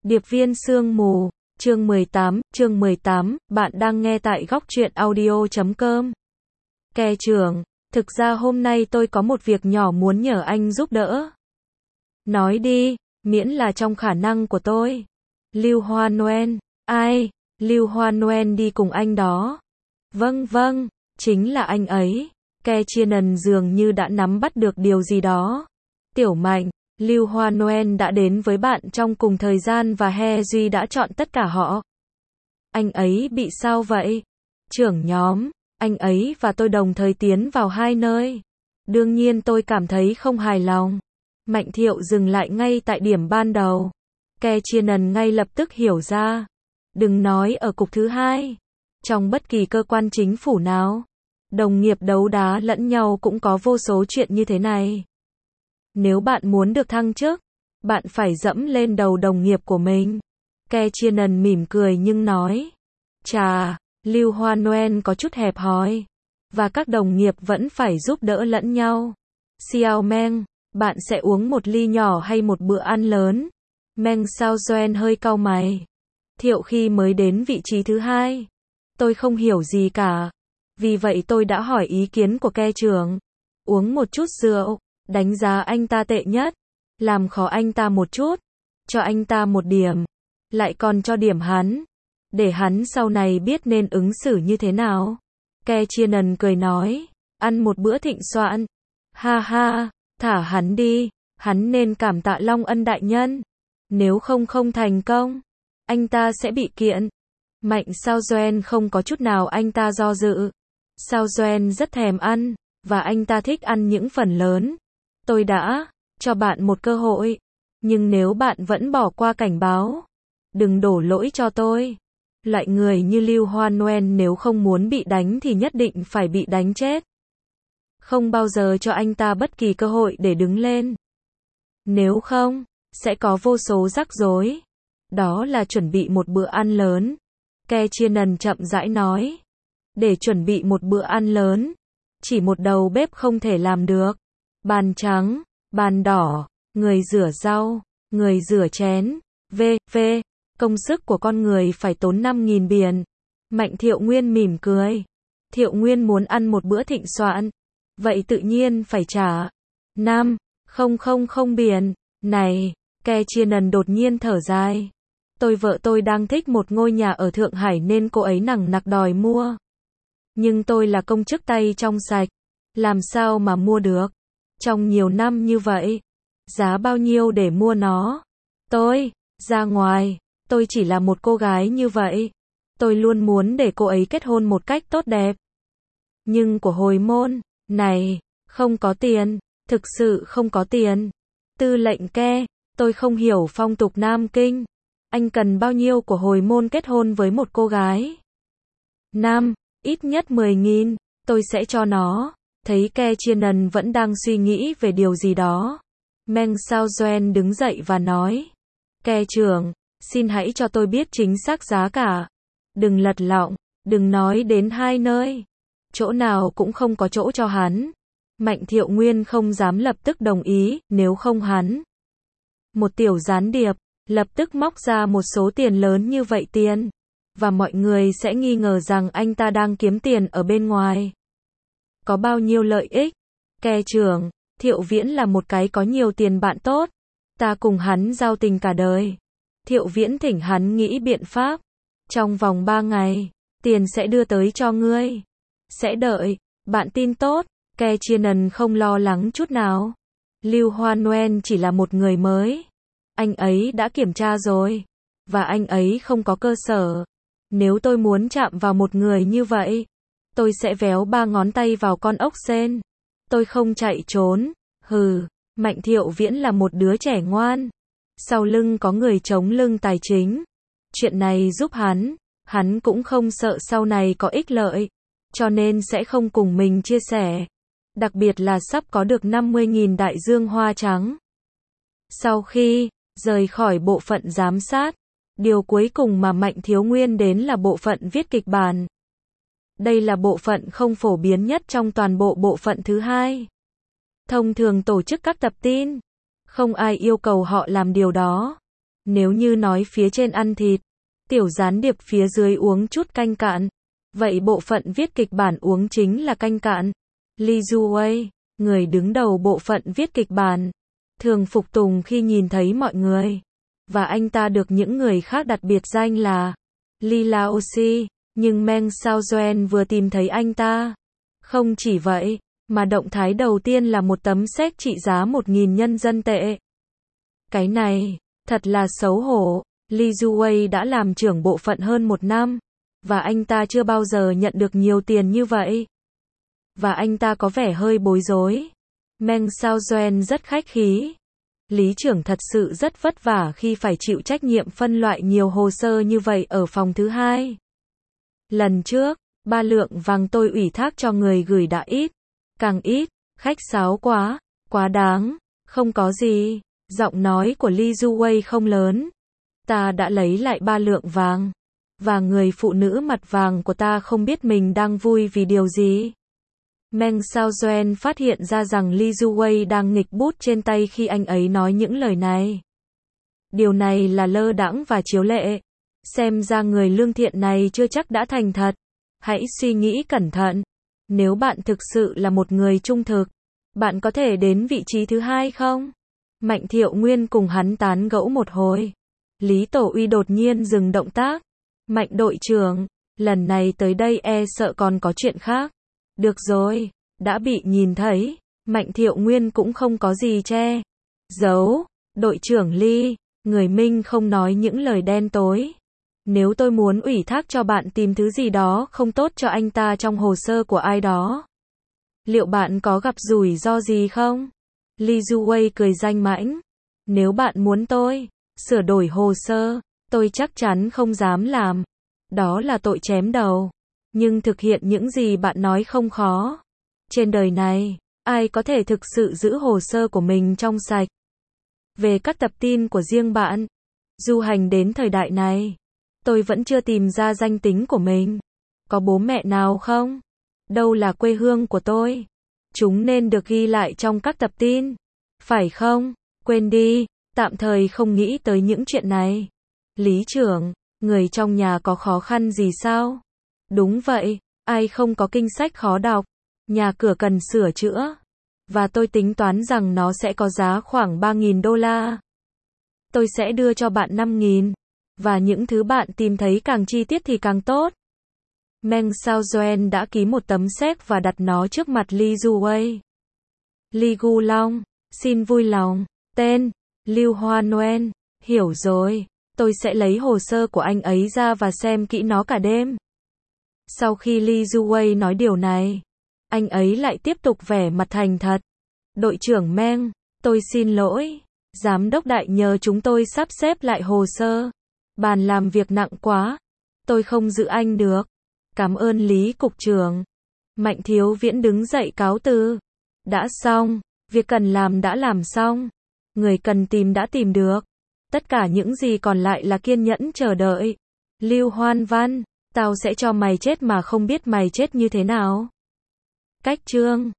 Điệp viên sương mù, chương 18, bạn đang nghe tại góc truyện audio.com. Ke trưởng, thực ra hôm nay tôi có một việc nhỏ muốn nhờ anh giúp đỡ. Nói đi, miễn là trong khả năng của tôi. Lưu Hoa Noel, ai? Lưu Hoa Noel đi cùng anh đó. Vâng, chính là anh ấy. Ke Chienan dường như đã nắm bắt được điều gì đó. Tiểu Mạnh, Lưu Hoa Noel đã đến với bạn trong cùng thời gian và He Duy đã chọn tất cả họ. Anh ấy bị sao vậy? Trưởng nhóm, anh ấy và tôi đồng thời tiến vào hai nơi. Đương nhiên tôi cảm thấy không hài lòng. Mạnh Thiệu dừng lại ngay tại điểm ban đầu. Ke Chienan ngay lập tức hiểu ra. Đừng nói ở cục thứ hai. Trong bất kỳ cơ quan chính phủ nào, đồng nghiệp đấu đá lẫn nhau cũng có vô số chuyện như thế này. Nếu bạn muốn được thăng chức, bạn phải dẫm lên đầu đồng nghiệp của mình. Ke Chienan mỉm cười nhưng nói. Chà, Lưu Hoa Noel có chút hẹp hòi. Và các đồng nghiệp vẫn phải giúp đỡ lẫn nhau. Xiao Meng, bạn sẽ uống một ly nhỏ hay một bữa ăn lớn? Meng Sao Doan hơi cau mày. Thiệu khi mới đến vị trí thứ hai. Tôi không hiểu gì cả. Vì vậy tôi đã hỏi ý kiến của Ke trưởng. Uống một chút rượu. Đánh giá anh ta tệ nhất, làm khó anh ta một chút, cho anh ta một điểm, lại còn cho điểm hắn, để hắn sau này biết nên ứng xử như thế nào. Ke Chienan cười nói, ăn một bữa thịnh soạn. Ha ha, thả hắn đi, hắn nên cảm tạ Long Ân đại nhân. Nếu không thành công, anh ta sẽ bị kiện. Mạnh Sao Doan không có chút nào anh ta do dự. Sao Doan rất thèm ăn, và anh ta thích ăn những phần lớn. Tôi đã cho bạn một cơ hội, nhưng nếu bạn vẫn bỏ qua cảnh báo, đừng đổ lỗi cho tôi. Loại người như Lưu Hoa Noel nếu không muốn bị đánh thì nhất định phải bị đánh chết. Không bao giờ cho anh ta bất kỳ cơ hội để đứng lên. Nếu không, sẽ có vô số rắc rối. Đó là chuẩn bị một bữa ăn lớn. Ke Chienan chậm rãi nói. Để chuẩn bị một bữa ăn lớn, chỉ một đầu bếp không thể làm được. Bàn trắng, bàn đỏ, người rửa rau, người rửa chén, v.v. Công sức của con người phải tốn 5.000 biển. Mạnh Thiệu Nguyên mỉm cười. Thiệu Nguyên muốn ăn một bữa thịnh soạn. Vậy tự nhiên phải trả 5.000 biển. Này, Ke Chienan đột nhiên thở dài. Vợ tôi đang thích một ngôi nhà ở Thượng Hải nên cô ấy nằng nặc đòi mua. Nhưng tôi là công chức tay trong sạch. Làm sao mà mua được? Trong nhiều năm như vậy, giá bao nhiêu để mua nó? Tôi, ra ngoài, tôi chỉ là một cô gái như vậy. Tôi luôn muốn để cô ấy kết hôn một cách tốt đẹp. Nhưng của hồi môn, này, không có tiền, thực sự không có tiền. Tư lệnh Ke, tôi không hiểu phong tục Nam Kinh. Anh cần bao nhiêu của hồi môn kết hôn với một cô gái? Ít nhất 10.000, tôi sẽ cho nó. Thấy Ke Chienan vẫn đang suy nghĩ về điều gì đó. Meng Sao Doan đứng dậy và nói. Ke trưởng, xin hãy cho tôi biết chính xác giá cả. Đừng lật lọng, đừng nói đến hai nơi. Chỗ nào cũng không có chỗ cho hắn. Mạnh Thiệu Nguyên không dám lập tức đồng ý, nếu không hắn. Một tiểu gián điệp, lập tức móc ra một số tiền lớn như vậy tiền. Và mọi người sẽ nghi ngờ rằng anh ta đang kiếm tiền ở bên ngoài. Có bao nhiêu lợi ích? Ke trưởng, Thiệu Viễn là một cái có nhiều tiền bạn tốt. Ta cùng hắn giao tình cả đời. Thiệu Viễn thỉnh hắn nghĩ biện pháp. Trong vòng 3 ngày, tiền sẽ đưa tới cho ngươi. Sẽ đợi, bạn tin tốt. Ke Chienan không lo lắng chút nào. Lưu Hoa Noel chỉ là một người mới. Anh ấy đã kiểm tra rồi. Và anh ấy không có cơ sở. Nếu tôi muốn chạm vào một người như vậy, tôi sẽ véo 3 ngón tay vào con ốc sên. Tôi không chạy trốn. Hừ, Mạnh Thiệu Viễn là một đứa trẻ ngoan. Sau lưng có người chống lưng tài chính. Chuyện này giúp hắn cũng không sợ sau này có ích lợi. Cho nên sẽ không cùng mình chia sẻ. Đặc biệt là sắp có được 50.000 đại dương hoa trắng. Sau khi rời khỏi bộ phận giám sát, điều cuối cùng mà Mạnh Thiếu Nguyên đến là bộ phận viết kịch bản. Đây là bộ phận không phổ biến nhất trong toàn bộ bộ phận thứ hai. Thông thường tổ chức các tập tin, không ai yêu cầu họ làm điều đó. Nếu như nói phía trên ăn thịt, tiểu gián điệp phía dưới uống chút canh cạn, vậy bộ phận viết kịch bản uống chính là canh cạn. Lee Ju-wei, người đứng đầu bộ phận viết kịch bản, thường phục tùng khi nhìn thấy mọi người, và anh ta được những người khác đặt biệt danh là Lee Laoshi, nhưng Meng Xiaozuan vừa tìm thấy anh ta. Không chỉ vậy, mà động thái đầu tiên là một tấm séc trị giá 1.000 nhân dân tệ. Cái này, thật là xấu hổ. Lee Ju-wei đã làm trưởng bộ phận hơn 1 năm, và anh ta chưa bao giờ nhận được nhiều tiền như vậy. Và anh ta có vẻ hơi bối rối. Meng Xiaozuan rất khách khí. Lý trưởng thật sự rất vất vả khi phải chịu trách nhiệm phân loại nhiều hồ sơ như vậy ở phòng thứ hai. Lần trước, 3 lượng vàng tôi ủy thác cho người gửi đã ít. Càng ít, khách sáo quá, quá đáng, không có gì. Giọng nói của Lee Ju-wei không lớn. Ta đã lấy lại 3 lượng vàng. Và người phụ nữ mặt vàng của ta không biết mình đang vui vì điều gì. Meng Xiaozuan phát hiện ra rằng Lee Ju-wei đang nghịch bút trên tay khi anh ấy nói những lời này. Điều này là lơ đãng và chiếu lệ. Xem ra người lương thiện này chưa chắc đã thành thật. Hãy suy nghĩ cẩn thận. Nếu bạn thực sự là một người trung thực, bạn có thể đến vị trí thứ hai không? Mạnh Thiệu Nguyên cùng hắn tán gẫu một hồi. Lý Tổ Uy đột nhiên dừng động tác. Mạnh đội trưởng, lần này tới đây e sợ còn có chuyện khác. Được rồi, đã bị nhìn thấy. Mạnh Thiệu Nguyên cũng không có gì che giấu. Đội trưởng Lee, người Minh không nói những lời đen tối. Nếu tôi muốn ủy thác cho bạn tìm thứ gì đó không tốt cho anh ta trong hồ sơ của ai đó, liệu bạn có gặp rủi ro gì không? Lee Ju-wei cười danh mãnh. Nếu bạn muốn tôi sửa đổi hồ sơ, tôi chắc chắn không dám làm. Đó là tội chém đầu. Nhưng thực hiện những gì bạn nói không khó. Trên đời này, ai có thể thực sự giữ hồ sơ của mình trong sạch? Về các tập tin của riêng bạn, du hành đến thời đại này, tôi vẫn chưa tìm ra danh tính của mình. Có bố mẹ nào không? Đâu là quê hương của tôi? Chúng nên được ghi lại trong các tập tin. Phải không? Quên đi, tạm thời không nghĩ tới những chuyện này. Lý trưởng, người trong nhà có khó khăn gì sao? Đúng vậy, ai không có kinh sách khó đọc. Nhà cửa cần sửa chữa. Và tôi tính toán rằng nó sẽ có giá khoảng 3.000 đô la. Tôi sẽ đưa cho bạn 5.000. Và những thứ bạn tìm thấy càng chi tiết thì càng tốt. Meng Xiaozuan đã ký một tấm séc và đặt nó trước mặt Lee Ju-wei. Lee Gu Long, xin vui lòng. Tên, Lưu Hoa Nguyen. Hiểu rồi, tôi sẽ lấy hồ sơ của anh ấy ra và xem kỹ nó cả đêm. Sau khi Lee Ju-wei nói điều này, anh ấy lại tiếp tục vẻ mặt thành thật. Đội trưởng Meng, tôi xin lỗi. Giám đốc đại nhờ chúng tôi sắp xếp lại hồ sơ. Bàn làm việc nặng quá. Tôi không giữ anh được. Cảm ơn Lý Cục trưởng. Mạnh Thiếu Viễn đứng dậy cáo từ. Đã xong. Việc cần làm đã làm xong. Người cần tìm đã tìm được. Tất cả những gì còn lại là kiên nhẫn chờ đợi. Lưu Hoan Văn, tao sẽ cho mày chết mà không biết mày chết như thế nào. Cách chương